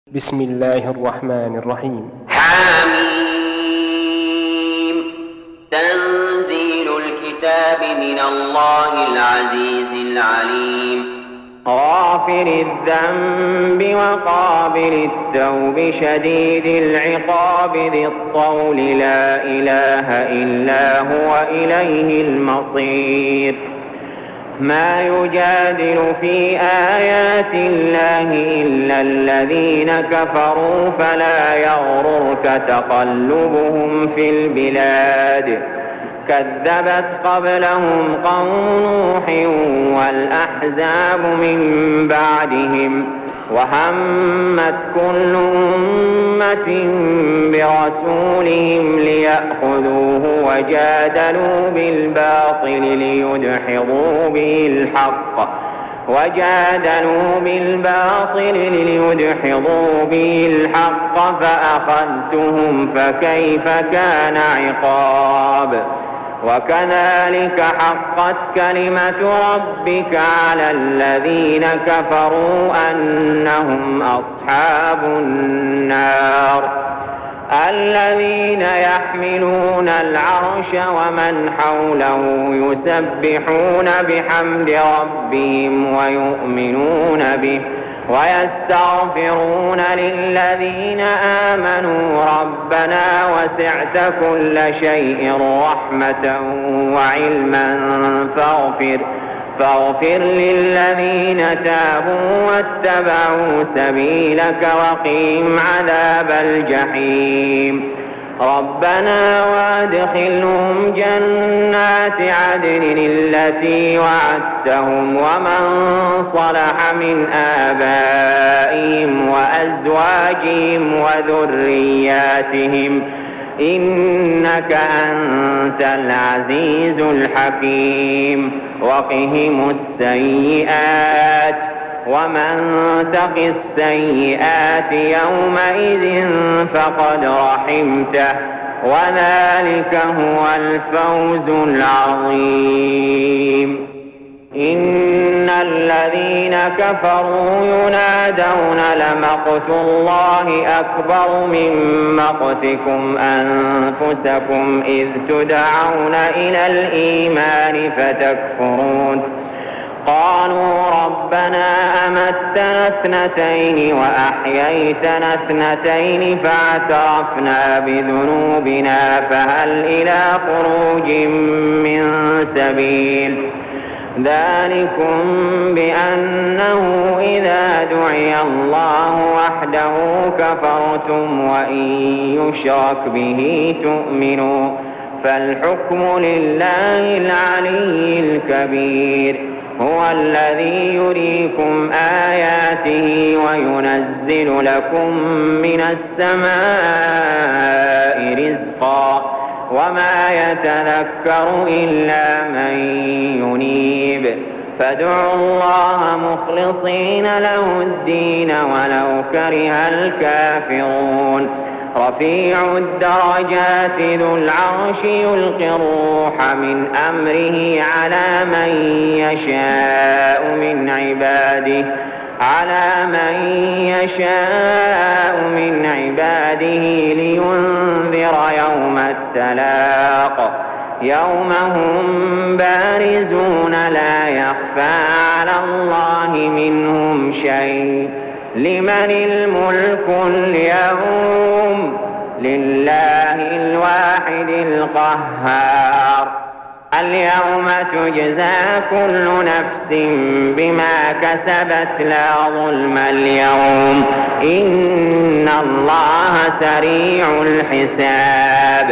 بسم الله الرحمن الرحيم. حميم. تنزيل الكتاب من الله العزيز العليم. غافر الذنب وقابل التوب شديد العقاب ذي الطول لا إله إلا هو إليه المصير. ما يجادل في آيات الله إلا الذين كفروا فلا يغررك تقلبهم في البلاد. كذبت قبلهم قوم نوح والأحزاب من بعدهم وهمت كل أمة برسولهم ليأخذوه وجادلوا بالباطل ليدحضوا به الحق فأخذتهم فكيف كان عقاب. وكذلك حقت كلمة ربك على الذين كفروا أنهم أصحاب النار. الذين يحملون العرش ومن حوله يسبحون بحمد ربهم ويؤمنون به ويستغفرون للذين آمنوا ربنا وسعت كل شيء رحمة وعلما فاغفر للذين تابوا واتبعوا سبيلك وقهم عذاب الجحيم. ربنا وادخلهم جنات عدن التي وعدتهم ومن صلح من آبائهم وأزواجهم وذرياتهم إنك أنت العزيز الحكيم. وقهم السيئات ومن تق السيئات يومئذ فقد رحمته وذلك هو الفوز العظيم. إن الذين كفروا ينادون لمقت الله أكبر من مقتكم أنفسكم إذ تدعون إلى الإيمان فتكفرون. قالوا ربنا أمتنا اثنتين وأحييتنا اثنتين فاعترفنا بذنوبنا فهل إلى خروج من سبيل. ذلكم بأنه إذا دعي الله وحده كفرتم وإن يشرك به تؤمنوا فالحكم لله العلي الكبير. هو الذي يريكم آياته وينزل لكم من السماء رزقا وما يتذكر إلا من ينيب. فادعوا الله مخلصين له الدين ولو كره الكافرون. رفيع الدرجات ذو العرش يلقي الروح من أمره على من يشاء من عباده لينذر يوم التلاق. يوم هم بارزون لا يخفى على الله منهم شيء. لمن الملك اليوم؟ لله الواحد القهار. اليوم تجزى كل نفس بما كسبت لا ظلم اليوم إن الله سريع الحساب.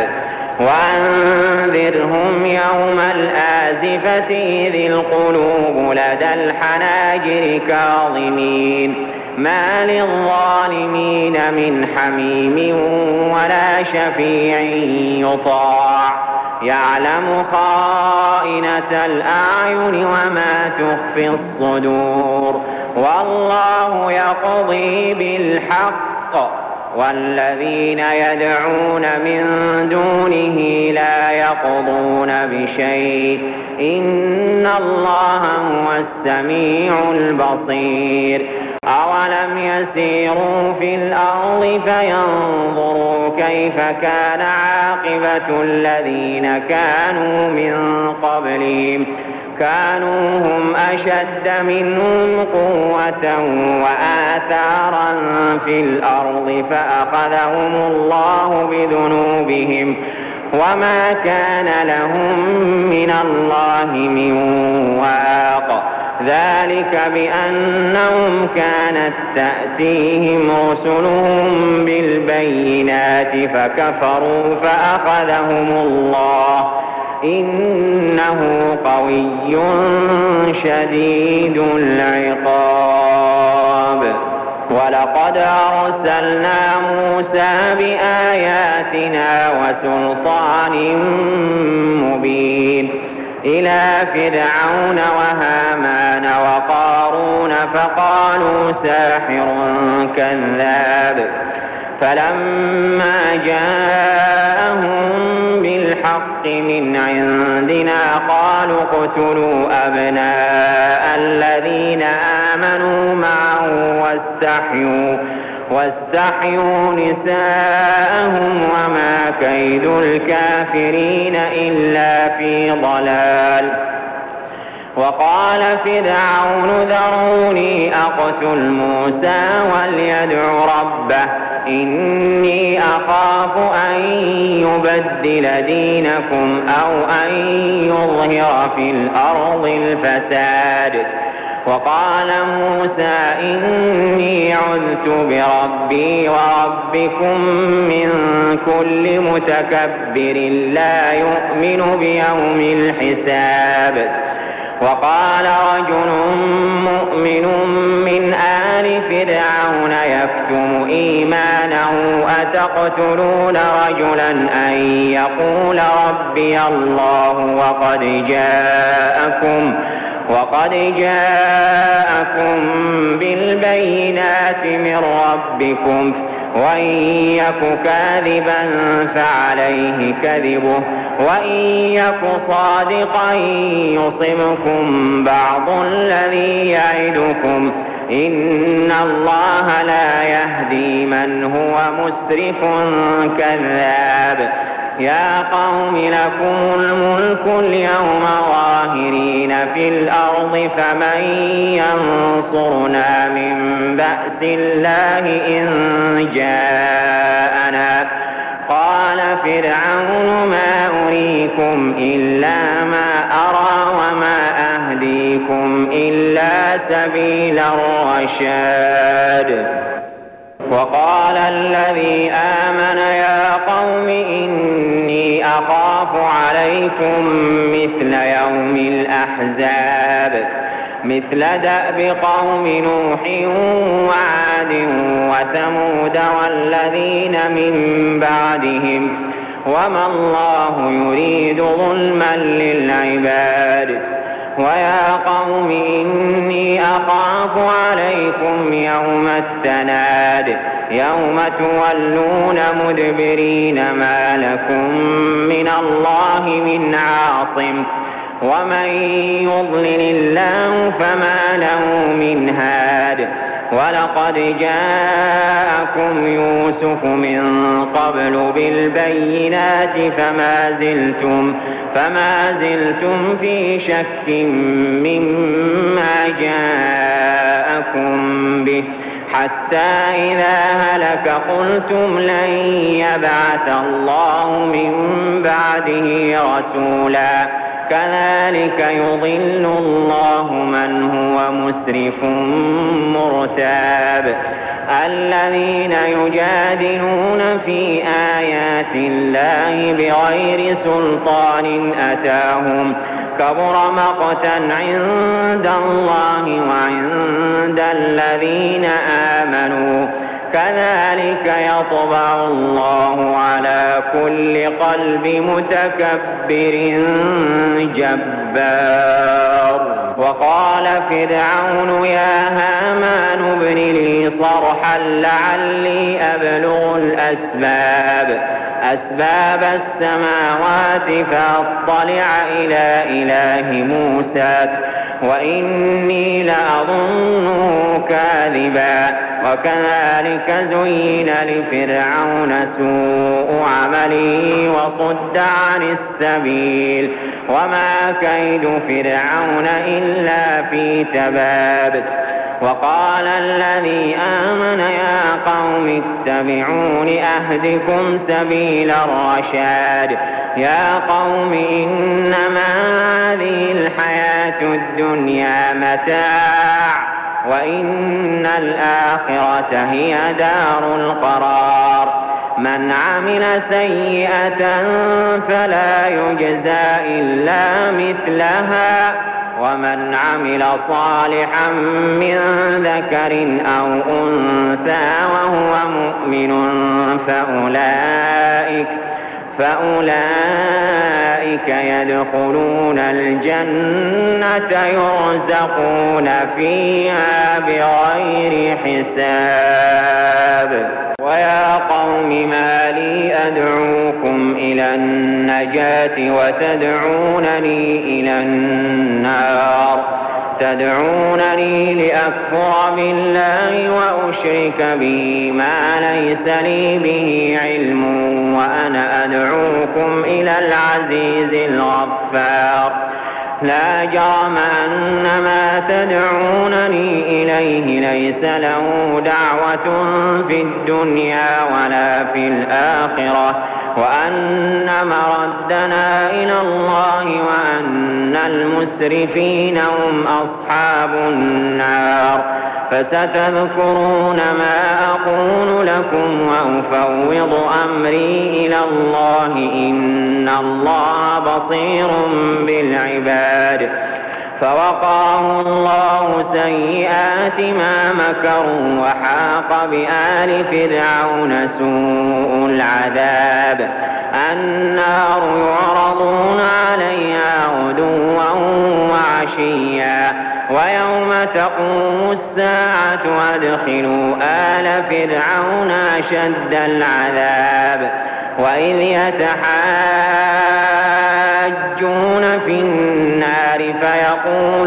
وأنذرهم يوم الآزفة إذ القلوب لدى الحناجر كاظمين ما للظالمين من حميم ولا شفيع يطاع. يعلم خائنة الأعين وما تخفي الصدور. والله يقضي بالحق والذين يدعون من دونه لا يقضون بشيء إن الله هو السميع البصير أولم يسيروا في الأرض فينظروا كيف كان عاقبة الذين كانوا من قبلهم كانوا هم أشد منهم قوة وآثارا في الأرض فأخذهم الله بذنوبهم وما كان لهم من الله من واق ذلك بأنهم كانت تأتيهم رسلهم بالبينات فكفروا فأخذهم الله إنه قوي شديد العقاب ولقد أرسلنا موسى بآياتنا وسلطان مبين إلى فرعون وهامان وقارون فقالوا ساحر كذاب فلما جاءهم بالحق من عندنا قالوا اقتلوا أبناء الذين آمنوا معه واستحيوا نساءهم وما كيد الكافرين إلا في ضلال وقال فرعون ذروني أقتل موسى وليدع ربه إني أخاف أن يبدل دينكم أو أن يظهر في الأرض الفساد وقال موسى إني عذت بربي وربكم من كل متكبر لا يؤمن بيوم الحساب وقال رجل مؤمن من آل فرعون يكتم إيمانه أتقتلون رجلا أن يقول ربي الله وقد جاءكم بالبينات من ربكم وإن يك كاذبا فعليه كذبه وإن يك صادقا يصبكم بعض الذي يعدكم إن الله لا يهدي من هو مسرف كذاب يا قوم لكم الملك اليوم ظاهرين في الأرض فمن ينصرنا من بأس الله إن جاءنا قال فرعون ما أريكم إلا ما أرى وما أهديكم إلا سبيل الرشاد وقال الذي آمن يا قوم إني أخاف عليكم مثل يوم الأحزاب مثل دأب قوم نوح وعاد وثمود والذين من بعدهم وما الله يريد ظلما للعباد ويا قوم إني أخاف عليكم يوم التناد يوم تولون مدبرين ما لكم من الله من عاصم ومن يضلل الله فما له من هاد ولقد جاءكم يوسف من قبل بالبينات فما زلتم في شك مما جاءكم به حتى إذا هلك قلتم لن يبعث الله من بعده رسولا كذلك يضل الله من هو مسرف مرتاب الذين يجادلون في آيات الله بغير سلطان أتاهم كبر مقتا عند الله وعند الذين آمنوا كذلك يطبع الله على كل قلب متكبر جبار وقال فرعون يا هامان ابن لي صرحا لعلي أبلغ أسباب السماوات فأطلع إلى إله موسى وإني لأظنه كاذبا. وكذلك زين لفرعون سوء عمله وصد عن السبيل وما كيد فرعون إلا في تباب. وقال الذي آمن يا قوم اتبعون أهدكم سبيل الرشاد. يا قوم إنما هذه الحياة الدنيا متاع وإن الآخرة هي دار القرار. من عمل سيئة فلا يجزى إلا مثلها ومن عمل صالحا من ذكر أو أنثى وهو مؤمن فأولئك يدخلون الجنة يرزقون فيها بغير حساب. ويا قوم ما لي أدعوكم إلى النجاة وتدعونني إلى النار. تدعونني لأكفر بالله وأشرك به ما ليس لي به علم وأنا أدعوكم إلى العزيز الغفار. لا جرم أن ما تدعونني إليه ليس له دعوة في الدنيا ولا في الآخرة وأن مردنا إلى الله وأن المسرفين هم أصحاب النار. فستذكرون ما أقول لكم وأفوض أمري إلى الله إن الله بصير بالعباد. فوقاه الله سيئات ما مكروا وحاق بآل فرعون سوء العذاب. النار يعرضون عليها غدوا وعشيا ويوم تقوم الساعة أدخلوا آل فرعون أشد العذاب. وإذ يتحاجون في النار فيقول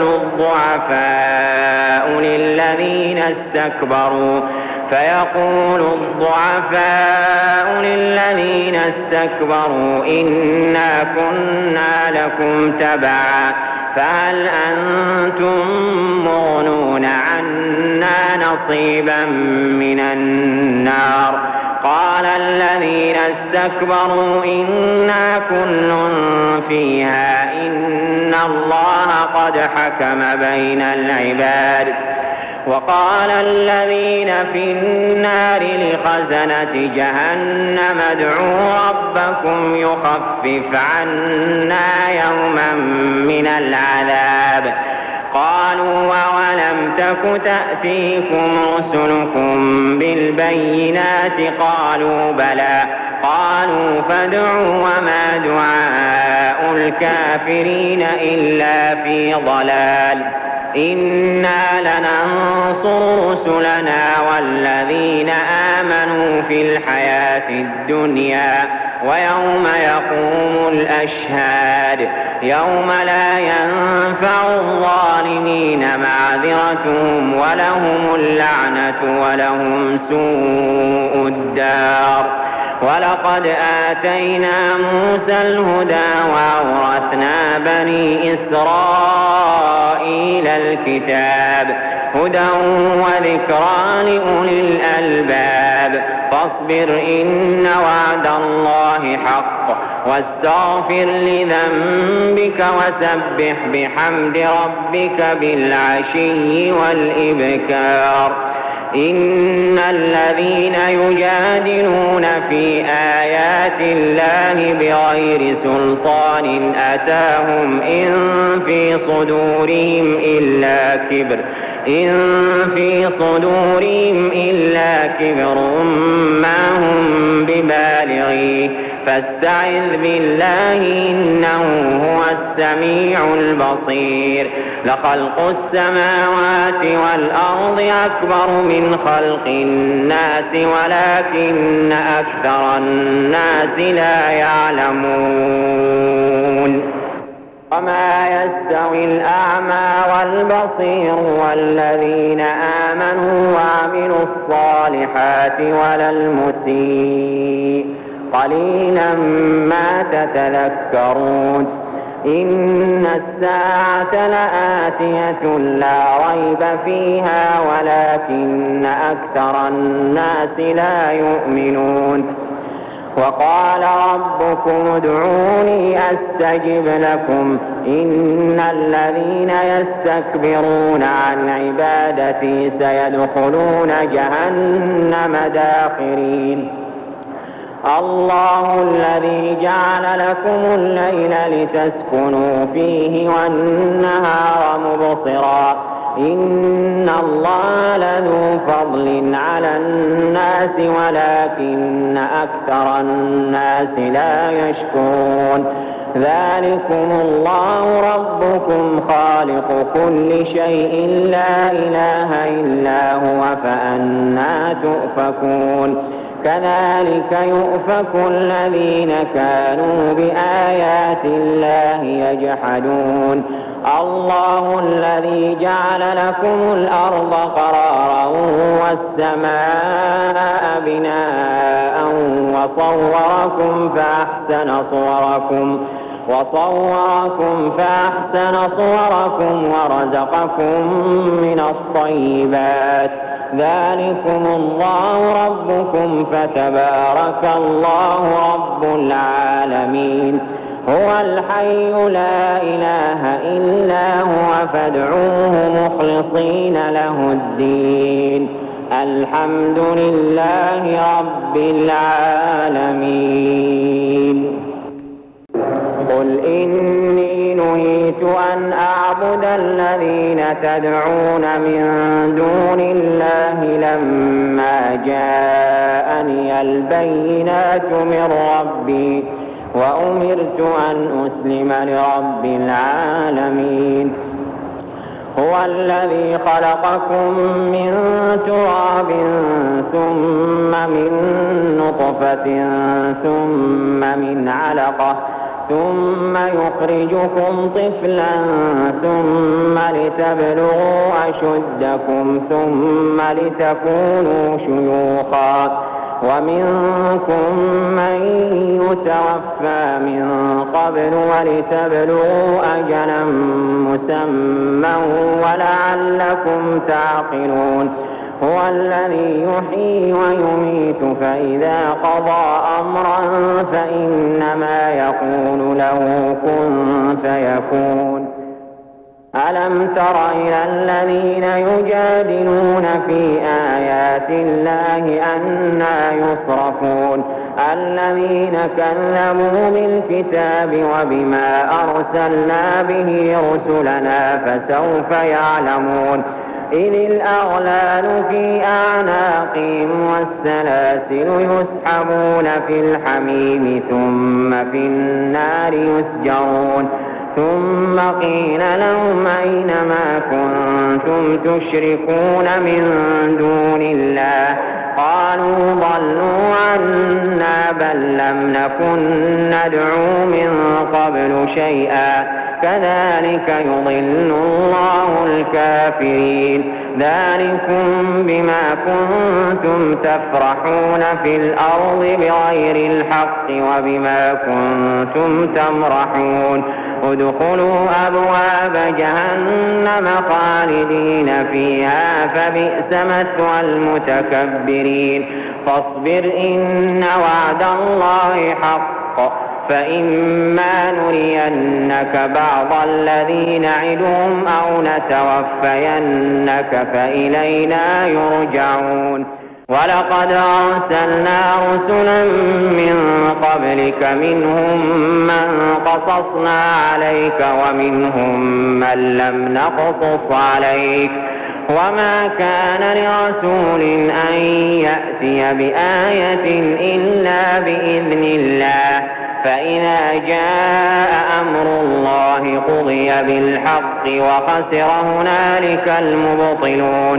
الضعفاء للذين استكبروا إنا كنا لكم تبعا فهل أنتم مغنون عنا نصيبا من النار. قال الذين استكبروا إنا كل فيها إن الله قد حكم بين العباد. وقال الذين في النار لخزنة جهنم ادعوا ربكم يخفف عنا يوما من العذاب. قالوا أولم تك تأتيكم رسلكم بالبينات قالوا بلى. قالوا فادعوا وما دعاء الكافرين إلا في ضلال. إنا لننصر رسلنا والذين آمنوا في الحياة الدنيا ويوم يقوم الأشهاد. يوم لا ينفع الظالمين معذرتهم ولهم اللعنة ولهم سوء الدار. ولقد آتينا موسى الهدى وأورثنا بني إسرائيل الكتاب هدى وذكرى لأولي الألباب. فاصبر إن وعد الله حق واستغفر لذنبك وسبح بحمد ربك بالعشي والإبكار. إن الذين يجادلون في آيات الله بغير سلطان أتاهم إن في صدورهم إلا كبر ما هم ببالغيه فاستعذ بالله إنه هو السميع البصير. لخلق السماوات والأرض أكبر من خلق الناس ولكن أكثر الناس لا يعلمون. وما يستوي الأعمى والبصير والذين آمنوا وعملوا الصالحات ولا المسيء قليلا ما تتذكرون إن الساعة لآتية لا ريب فيها ولكن أكثر الناس لا يؤمنون وقال ربكم ادعوني أستجب لكم إن الذين يستكبرون عن عبادتي سيدخلون جهنم داخرين الله الذي جعل لكم الليل لتسكنوا فيه والنهار مبصرا إن الله لذو فضل على الناس ولكن أكثر الناس لا يشكرون ذلكم الله ربكم خالق كل شيء لا إله إلا هو فأنى تؤفكون كذلك يؤفك الذين كانوا بآيات الله يجحدون الله الذي جعل لكم الأرض قرارا والسماء بناء وصوركم فأحسن صوركم ورزقكم من الطيبات ذلكم الله ربكم فتبارك الله رب العالمين هو الحي لا إله إلا هو فادعوه مخلصين له الدين الحمد لله رب العالمين قل إني نهيت أن أعبد الذين تدعون من دون الله لما جاءني البينات من ربي وأمرت أن أسلم لرب العالمين هو الذي خلقكم من تراب ثم من نطفة ثم من علقة ثم يخرجكم طفلا ثم لتبلغوا أشدكم ثم لتكونوا شيوخا ومنكم من يتوفى من قبل ولتبلغوا أجلا مسمى ولعلكم تعقلون هو الذي يحيي ويميت فإذا قضى أمرا فإنما يقول له كن فيكون ألم تر إلى الذين يجادلون في آيات الله أنى يصرفون الذين كذبوا بالكتاب وبما أرسلنا به رسلنا فسوف يعلمون إذ الأغلال في أعناقهم والسلاسل يسحبون في الحميم ثم في النار يسجرون ثم قيل لهم أين ما كنتم تشركون من دون الله قالوا ضلوا عنا بل لم نكن ندعو من قبل شيئا كذلك يضل الله الكافرين ذلكم بما كنتم تفرحون في الأرض بغير الحق وبما كنتم تمرحون ادخلوا أبواب جهنم خالدين فيها فبئس مثوى المتكبرين فاصبر إن وعد الله حق فإما نرينك بعض الذي نعدهم أو نتوفينك فإلينا يرجعون ولقد أرسلنا رسلا من قبلك منهم من قصصنا عليك ومنهم من لم نقصص عليك وما كان لرسول أن يأتي بآية إلا بإذن الله فإذا جاء أمر الله قضي بالحق وخسر هنالك المبطلون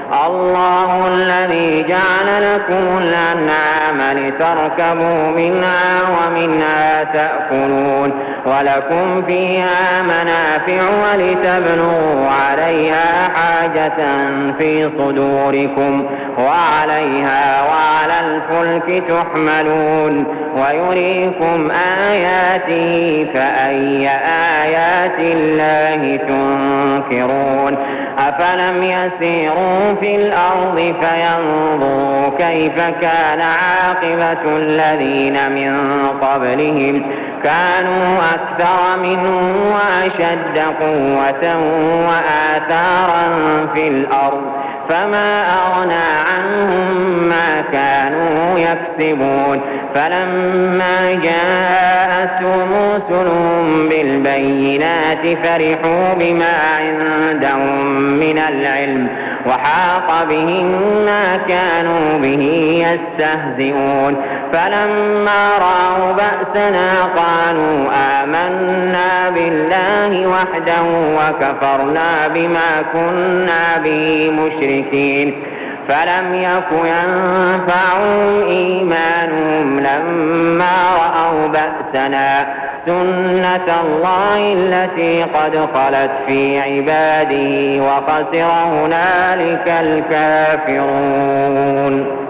الله الذي جعل لكم الأنعام لتركبوا منها ومنها تأكلون ولكم فيها منافع ولتبلغوا عليها حاجة في صدوركم وعليها وعلى الفلك تحملون ويريكم آياته فأي آيات الله تنكرون أفلم يسيروا في الأرض فينظروا كيف كان عاقبة الذين من قبلهم كانوا أكثر منهم وأشد قوة وآثارا في الأرض فما أغنى عنهم ما كانوا يكسبون فلما جاءتهم رسلهم بالبينات فرحوا بما عندهم من العلم وحاق بهم ما كانوا به يستهزئون فلما رأوا بأسنا قالوا آمنا بالله وحده وكفرنا بما كنا به مشركين فلم يك ينفعهم إيمانهم لما رأوا بأسنا سنة الله التي قد خلت في عباده وخسر هنالك الكافرون.